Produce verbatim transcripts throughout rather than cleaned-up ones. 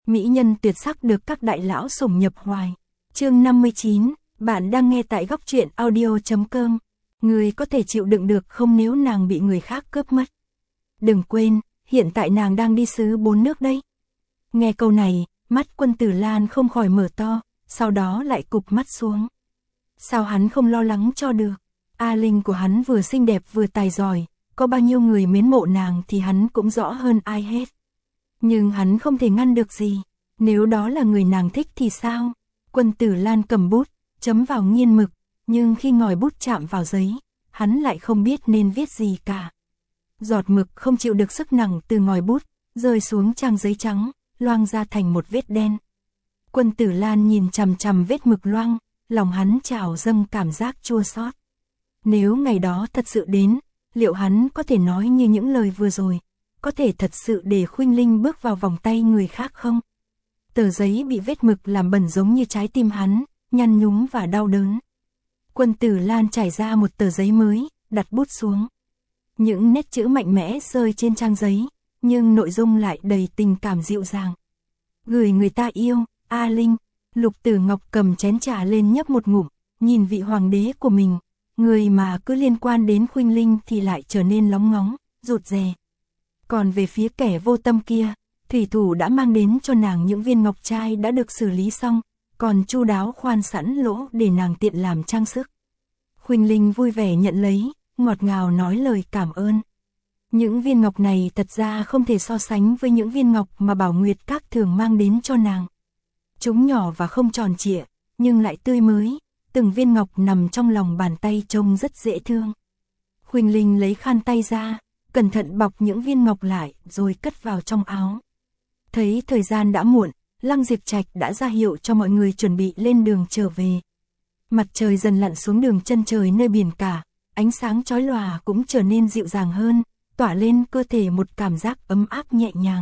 mỹ nhân tuyệt sắc được các đại lão sủng nhập hoài. Chương năm mươi chín, bạn đang nghe tại góc truyện audio chấm com. Người có thể chịu đựng được không nếu nàng bị người khác cướp mất? Đừng quên, hiện tại nàng đang đi xứ bốn nước đấy. Nghe câu này, mắt Quân Tử Lan không khỏi mở to, sau đó lại cụp mắt xuống. Sao hắn không lo lắng cho được? A Linh của hắn vừa xinh đẹp vừa tài giỏi, có bao nhiêu người mến mộ nàng thì hắn cũng rõ hơn ai hết. Nhưng hắn không thể ngăn được gì, nếu đó là người nàng thích thì sao? Quân Tử Lan cầm bút, chấm vào nghiên mực, nhưng khi ngòi bút chạm vào giấy, hắn lại không biết nên viết gì cả. Giọt mực không chịu được sức nặng từ ngòi bút, rơi xuống trang giấy trắng, loang ra thành một vết đen. Quân Tử Lan nhìn chằm chằm vết mực loang, lòng hắn trào dâng cảm giác chua xót. Nếu ngày đó thật sự đến, liệu hắn có thể nói như những lời vừa rồi, có thể thật sự để Khuynh Linh bước vào vòng tay người khác không? Tờ giấy bị vết mực làm bẩn giống như trái tim hắn, nhăn nhúm và đau đớn. Quân Tử Lan trải ra một tờ giấy mới, đặt bút xuống. Những nét chữ mạnh mẽ rơi trên trang giấy, nhưng nội dung lại đầy tình cảm dịu dàng. Gửi người ta yêu, A Linh. Lục Tử Ngọc cầm chén trà lên nhấp một ngụm, nhìn vị hoàng đế của mình, người mà cứ liên quan đến Khuynh Linh thì lại trở nên lóng ngóng, rụt rè. Còn về phía kẻ vô tâm kia, thủy thủ đã mang đến cho nàng những viên ngọc trai đã được xử lý xong, còn chu đáo khoan sẵn lỗ để nàng tiện làm trang sức. Khuynh Linh vui vẻ nhận lấy, ngọt ngào nói lời cảm ơn. Những viên ngọc này thật ra không thể so sánh với những viên ngọc mà Bảo Nguyệt Các thường mang đến cho nàng. Chúng nhỏ và không tròn trịa, nhưng lại tươi mới, từng viên ngọc nằm trong lòng bàn tay trông rất dễ thương. Khuynh Linh lấy khăn tay ra, cẩn thận bọc những viên ngọc lại rồi cất vào trong áo. Thấy thời gian đã muộn, Lăng Diệp Trạch đã ra hiệu cho mọi người chuẩn bị lên đường trở về. Mặt trời dần lặn xuống đường chân trời nơi biển cả, ánh sáng chói lòa cũng trở nên dịu dàng hơn, tỏa lên cơ thể một cảm giác ấm áp nhẹ nhàng.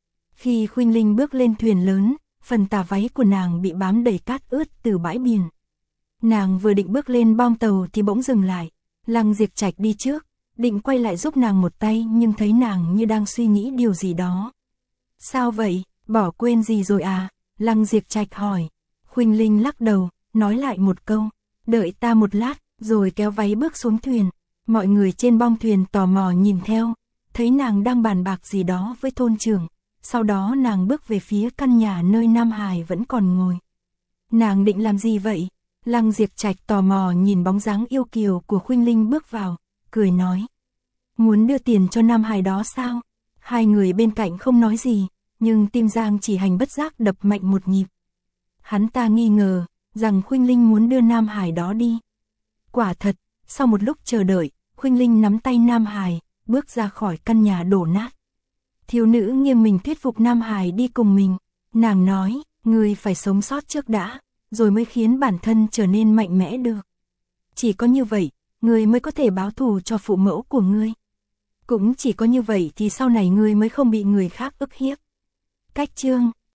Khi Khuynh Linh bước lên thuyền lớn, phần tà váy của nàng bị bám đầy cát ướt từ bãi biển. Nàng vừa định bước lên bong tàu thì bỗng dừng lại. Lăng Diệp Trạch đi trước, định quay lại giúp nàng một tay nhưng thấy nàng như đang suy nghĩ điều gì đó. Sao vậy, bỏ quên gì rồi à? Lăng Diệp Trạch hỏi. Khuynh Linh lắc đầu, nói lại một câu, đợi ta một lát, rồi kéo váy bước xuống thuyền. Mọi người trên bong thuyền tò mò nhìn theo, thấy nàng đang bàn bạc gì đó với thôn trưởng. Sau đó nàng bước về phía căn nhà nơi Nam Hải vẫn còn ngồi. Nàng định làm gì vậy? Lăng Diệp Trạch tò mò nhìn bóng dáng yêu kiều của Khuynh Linh bước vào, cười nói. Muốn đưa tiền cho Nam Hải đó sao? Hai người bên cạnh không nói gì, nhưng tim Giang Chỉ Hành bất giác đập mạnh một nhịp. Hắn ta nghi ngờ rằng Khuynh Linh muốn đưa Nam Hải đó đi. Quả thật, sau một lúc chờ đợi, Khuynh Linh nắm tay Nam Hải, bước ra khỏi căn nhà đổ nát. Thiếu nữ nghiêng mình thuyết phục Nam Hải đi cùng mình. Nàng nói, ngươi phải sống sót trước đã, rồi mới khiến bản thân trở nên mạnh mẽ được. Chỉ có như vậy, ngươi mới có thể báo thù cho phụ mẫu của ngươi. Cũng chỉ có như vậy thì sau này ngươi mới không bị người khác ức hiếp. Cách chương